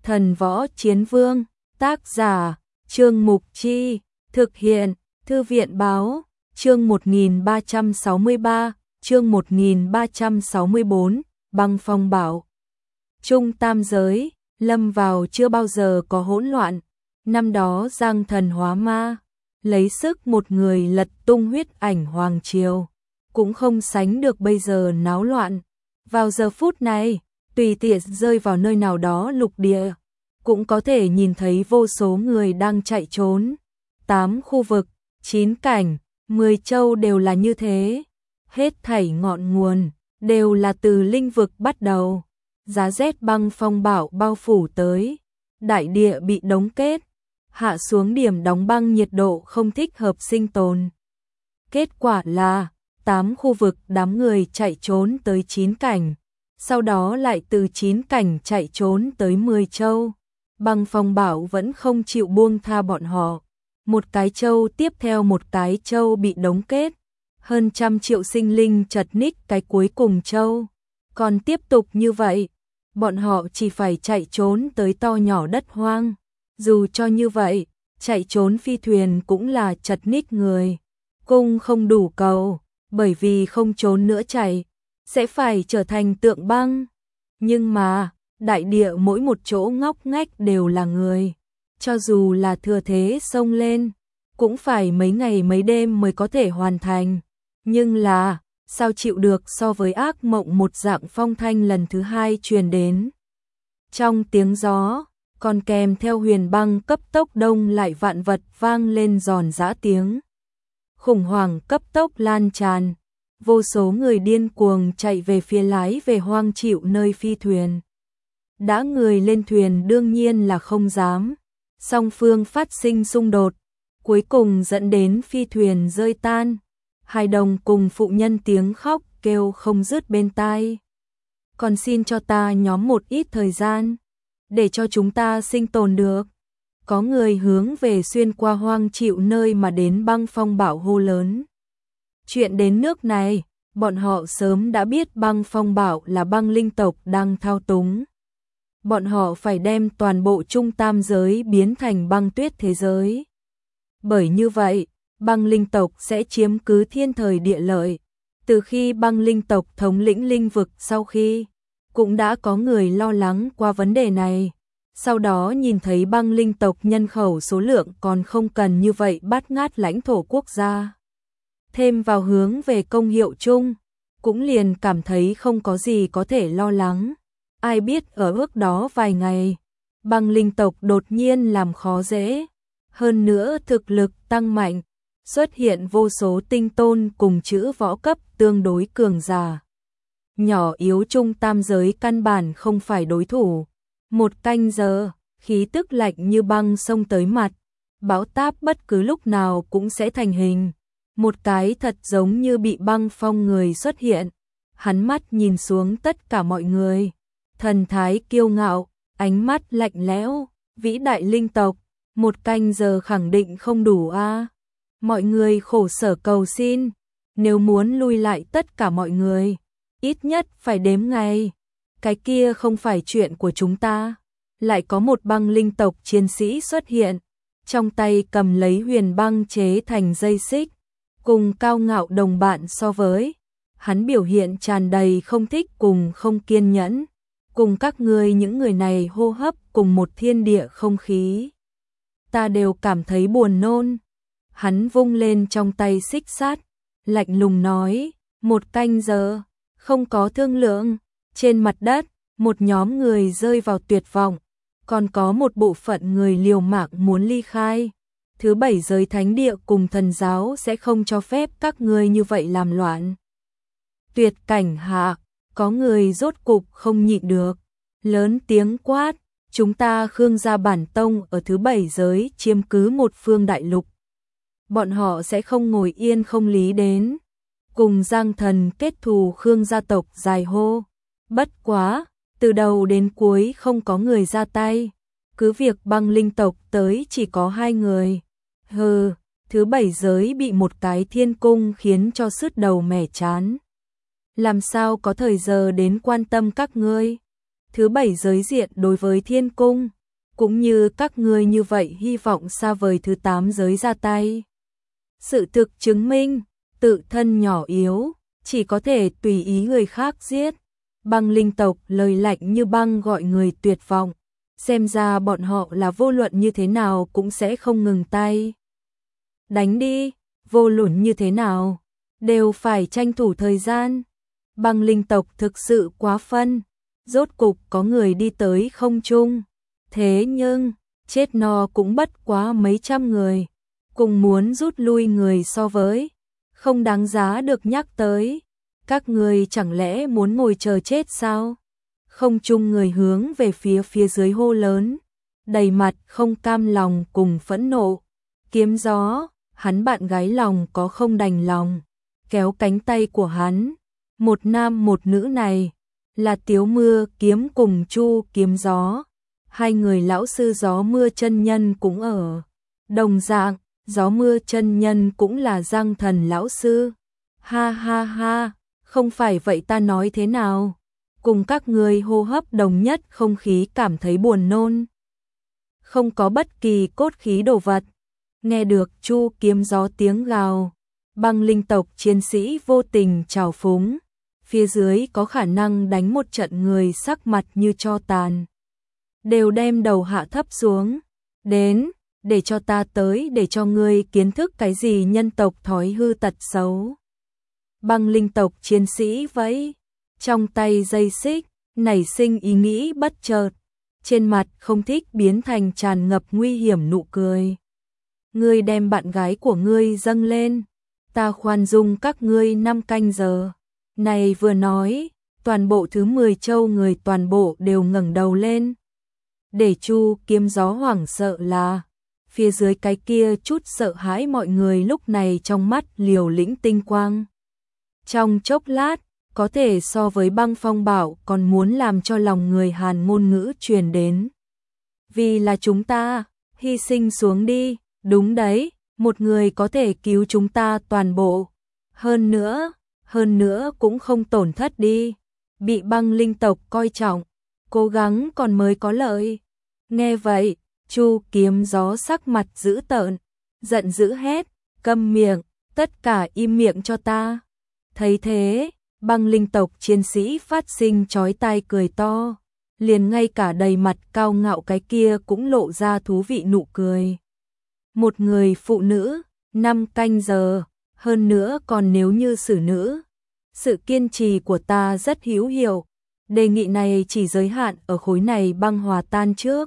Thần Võ Chiến Vương, tác giả, Trương Mục Chi, thực hiện, Thư viện Báo, chương 1363, chương 1364, Băng Phong Bảo. Trung tam giới, lâm vào chưa bao giờ có hỗn loạn, năm đó Giang Thần hóa ma, lấy sức một người lật tung huyết ảnh hoàng triều, cũng không sánh được bây giờ náo loạn. Vào giờ phút này, tùy tiện rơi vào nơi nào đó lục địa, cũng có thể nhìn thấy vô số người đang chạy trốn. 8 khu vực, 9 cảnh, 10 châu đều là như thế. Hết thảy ngọn nguồn, đều là từ linh vực bắt đầu. Giá rét băng phong bão bao phủ tới, đại địa bị đóng kết, hạ xuống điểm đóng băng nhiệt độ không thích hợp sinh tồn. Kết quả là, 8 khu vực đám người chạy trốn tới 9 cảnh, sau đó lại từ 9 cảnh chạy trốn tới 10 châu. Băng phong bão vẫn không chịu buông tha bọn họ. Một cái châu tiếp theo một cái châu bị đóng kết, hơn 100 triệu sinh linh chật ních cái cuối cùng châu. Còn tiếp tục như vậy, bọn họ chỉ phải chạy trốn tới to nhỏ đất hoang. Dù cho như vậy, chạy trốn phi thuyền cũng là chật ních người. Cung không đủ cầu, bởi vì không trốn nữa chạy, sẽ phải trở thành tượng băng. Nhưng mà, đại địa mỗi một chỗ ngóc ngách đều là người. Cho dù là thừa thế xông lên, cũng phải mấy ngày mấy đêm mới có thể hoàn thành. Nhưng là, sao chịu được so với ác mộng một dạng phong thanh lần thứ hai truyền đến. Trong tiếng gió, còn kèm theo huyền băng cấp tốc đông lại vạn vật vang lên giòn giã tiếng. Khủng hoảng cấp tốc lan tràn, vô số người điên cuồng chạy về phía lái về hoang chịu nơi phi thuyền. Đã người lên thuyền đương nhiên là không dám. Song phương phát sinh xung đột, cuối cùng dẫn đến phi thuyền rơi tan. Hài đồng cùng phụ nhân tiếng khóc kêu không dứt bên tai. Còn xin cho ta nhóm một ít thời gian, để cho chúng ta sinh tồn được. Có người hướng về xuyên qua hoang chịu nơi mà đến băng phong bão hô lớn. Chuyện đến nước này, bọn họ sớm đã biết băng phong bão là băng linh tộc đang thao túng. Bọn họ phải đem toàn bộ trung tam giới biến thành băng tuyết thế giới. Bởi như vậy, băng linh tộc sẽ chiếm cứ thiên thời địa lợi. Từ khi băng linh tộc thống lĩnh linh vực sau khi, cũng đã có người lo lắng qua vấn đề này. Sau đó nhìn thấy băng linh tộc nhân khẩu số lượng còn không cần như vậy bát ngát lãnh thổ quốc gia. Thêm vào hướng về công hiệu chung, cũng liền cảm thấy không có gì có thể lo lắng. Ai biết ở ước đó vài ngày, băng linh tộc đột nhiên làm khó dễ. Hơn nữa thực lực tăng mạnh, xuất hiện vô số tinh tôn cùng chữ võ cấp tương đối cường giả. Nhỏ yếu trung tam giới căn bản không phải đối thủ. Một canh giờ, khí tức lạnh như băng xông tới mặt. Bão táp bất cứ lúc nào cũng sẽ thành hình. Một cái thật giống như bị băng phong người xuất hiện. Hắn mắt nhìn xuống tất cả mọi người. Thần thái kiêu ngạo, ánh mắt lạnh lẽo, vĩ đại linh tộc, một canh giờ khẳng định không đủ a. Mọi người khổ sở cầu xin, nếu muốn lui lại tất cả mọi người, ít nhất phải đếm ngày. Cái kia không phải chuyện của chúng ta. Lại có một băng linh tộc chiến sĩ xuất hiện, trong tay cầm lấy huyền băng chế thành dây xích, cùng cao ngạo đồng bạn so với. Hắn biểu hiện tràn đầy không thích cùng không kiên nhẫn. Cùng các ngươi những người này hô hấp cùng một thiên địa không khí, ta đều cảm thấy buồn nôn. Hắn vung lên trong tay xích sắt, lạnh lùng nói, một canh giờ, không có thương lượng. Trên mặt đất, một nhóm người rơi vào tuyệt vọng, còn có một bộ phận người liều mạng muốn ly khai. Thứ 7 giới thánh địa cùng thần giáo sẽ không cho phép các ngươi như vậy làm loạn. Tuyệt cảnh hạ, có người rốt cục không nhịn được, lớn tiếng quát, chúng ta Khương gia bản tông ở thứ 7 giới chiếm cứ một phương đại lục. Bọn họ sẽ không ngồi yên không lý đến. Cùng Giang Thần kết thù Khương gia tộc dài hô. Bất quá, từ đầu đến cuối không có người ra tay. Cứ việc băng linh tộc tới chỉ có 2 người. Hừ, thứ 7 giới bị một cái thiên cung khiến cho sứt đầu mẻ chán. Làm sao có thời giờ đến quan tâm các ngươi? Thứ bảy giới diện đối với thiên cung, cũng như các ngươi như vậy hy vọng xa vời thứ 8 giới ra tay. Sự thực chứng minh, tự thân nhỏ yếu, chỉ có thể tùy ý người khác giết. Băng linh tộc lời lạnh như băng gọi người tuyệt vọng, xem ra bọn họ là vô luận như thế nào cũng sẽ không ngừng tay. Đánh đi, vô luận như thế nào, đều phải tranh thủ thời gian. Băng linh tộc thực sự quá phân, rốt cục có người đi tới không trung. Thế nhưng, chết no cũng bất quá mấy trăm người, cùng muốn rút lui người so với, không đáng giá được nhắc tới. Các người chẳng lẽ muốn ngồi chờ chết sao? Không trung người hướng về phía dưới hô lớn, đầy mặt không cam lòng cùng phẫn nộ. Kiếm gió, hắn bạn gái lòng có không đành lòng, kéo cánh tay của hắn. Một nam một nữ này, là Tiếu Mưa Kiếm cùng Chu Kiếm Gió. Hai người lão sư Gió Mưa chân nhân cũng ở. Đồng dạng, Gió Mưa chân nhân cũng là Giang Thần lão sư. Ha ha ha, không phải vậy ta nói thế nào? Cùng các người hô hấp đồng nhất không khí cảm thấy buồn nôn. Không có bất kỳ cốt khí đồ vật. Nghe được Chu Kiếm Gió tiếng gào, băng linh tộc chiến sĩ vô tình trào phúng. Phía dưới có khả năng đánh một trận người sắc mặt như tro tàn, đều đem đầu hạ thấp xuống. Đến, để cho ta tới để cho ngươi kiến thức cái gì nhân tộc thói hư tật xấu. Băng linh tộc chiến sĩ vẫy trong tay dây xích, nảy sinh ý nghĩ bất chợt, trên mặt không thích biến thành tràn ngập nguy hiểm nụ cười. Ngươi đem bạn gái của ngươi dâng lên, ta khoan dung các ngươi 5 canh giờ. Này vừa nói, toàn bộ thứ 10 châu người toàn bộ đều ngẩng đầu lên. Để Chu Kiếm Gió hoảng sợ là, phía dưới cái kia chút sợ hãi mọi người lúc này trong mắt liều lĩnh tinh quang. Trong chốc lát, có thể so với Băng Phong Bảo còn muốn làm cho lòng người Hàn ngôn ngữ truyền đến. Vì là chúng ta, hy sinh xuống đi, đúng đấy, một người có thể cứu chúng ta toàn bộ. Hơn nữa cũng không tổn thất đi, bị băng linh tộc coi trọng, cố gắng còn mới có lợi. Nghe vậy, Chu Kiếm Gió sắc mặt dữ tợn, giận dữ hét, câm miệng, tất cả im miệng cho ta. Thấy thế, băng linh tộc chiến sĩ phát sinh chói tai cười to, liền ngay cả đầy mặt cao ngạo cái kia cũng lộ ra thú vị nụ cười. Một người phụ nữ, 5 canh giờ, hơn nữa còn nếu như xử nữ. Sự kiên trì của ta rất hữu hiệu, đề nghị này chỉ giới hạn ở khối này băng hòa tan trước.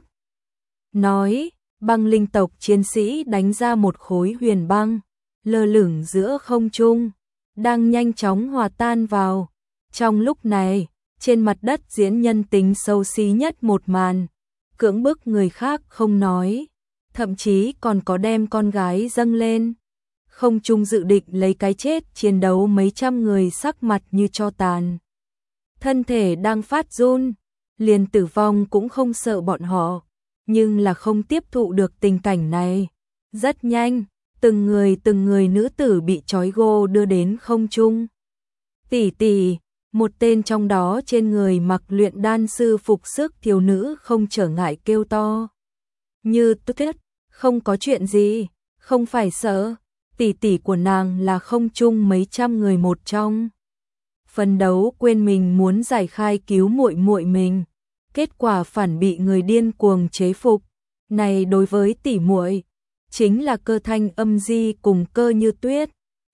Nói, băng linh tộc chiến sĩ đánh ra một khối huyền băng, lơ lửng giữa không trung, đang nhanh chóng hòa tan vào. Trong lúc này, trên mặt đất diễn nhân tính xấu xí nhất một màn, cưỡng bức người khác không nói, thậm chí còn có đem con gái dâng lên. Không trung dự định lấy cái chết chiến đấu mấy trăm người sắc mặt như tro tàn. Thân thể đang phát run, liền tử vong cũng không sợ bọn họ, nhưng là không tiếp thụ được tình cảnh này. Rất nhanh, từng người nữ tử bị trói gô đưa đến không trung. Tỷ tỷ, một tên trong đó trên người mặc luyện đan sư phục sức thiếu nữ không trở ngại kêu to. Như tuyết, không có chuyện gì, không phải sợ. Tỷ tỷ của nàng là không chung mấy trăm người một trong. Phấn đấu quên mình muốn giải khai cứu muội muội mình, kết quả phản bị người điên cuồng chế phục. Này đối với tỷ muội, chính là Cơ Thanh Âm Di cùng Cơ Như Tuyết.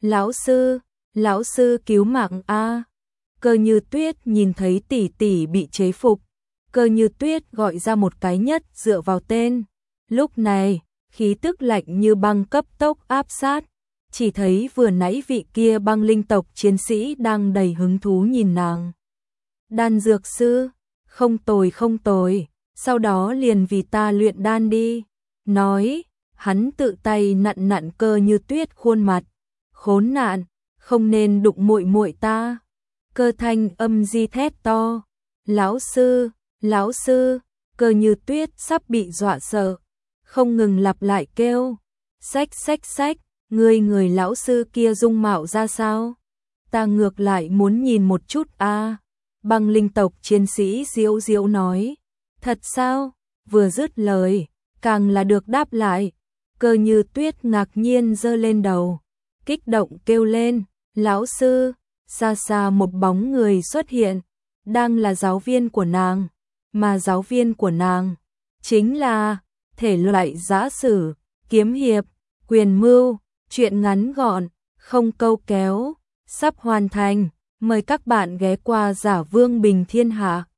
Lão sư cứu mạng a. Cơ Như Tuyết nhìn thấy tỷ tỷ bị chế phục, Cơ Như Tuyết gọi ra một cái nhất dựa vào tên. Lúc này, khí tức lạnh như băng cấp tốc áp sát. Chỉ thấy vừa nãy vị kia băng linh tộc chiến sĩ đang đầy hứng thú nhìn nàng. Đan dược sư, không tồi, sau đó liền vì ta luyện đan đi. Nói, hắn tự tay nặn nặn Cơ Như Tuyết khuôn mặt. Khốn nạn, không nên đụng muội muội ta. Cơ Thanh Âm Di thét to. Lão sư, Cơ Như Tuyết sắp bị dọa sợ, không ngừng lặp lại kêu. Xách. Người lão sư kia dung mạo ra sao? Ta ngược lại muốn nhìn một chút a. Băng linh tộc chiến sĩ diễu diễu nói. Thật sao? Vừa dứt lời, càng là được đáp lại. Cơ Như Tuyết ngạc nhiên giơ lên đầu, kích động kêu lên, lão sư. Xa xa một bóng người xuất hiện, đang là giáo viên của nàng, mà giáo viên của nàng chính là thể loại giã sử, kiếm hiệp, quyền mưu, truyện ngắn gọn, không câu kéo, sắp hoàn thành. Mời các bạn ghé qua Giả Vương Bình Thiên Hạ.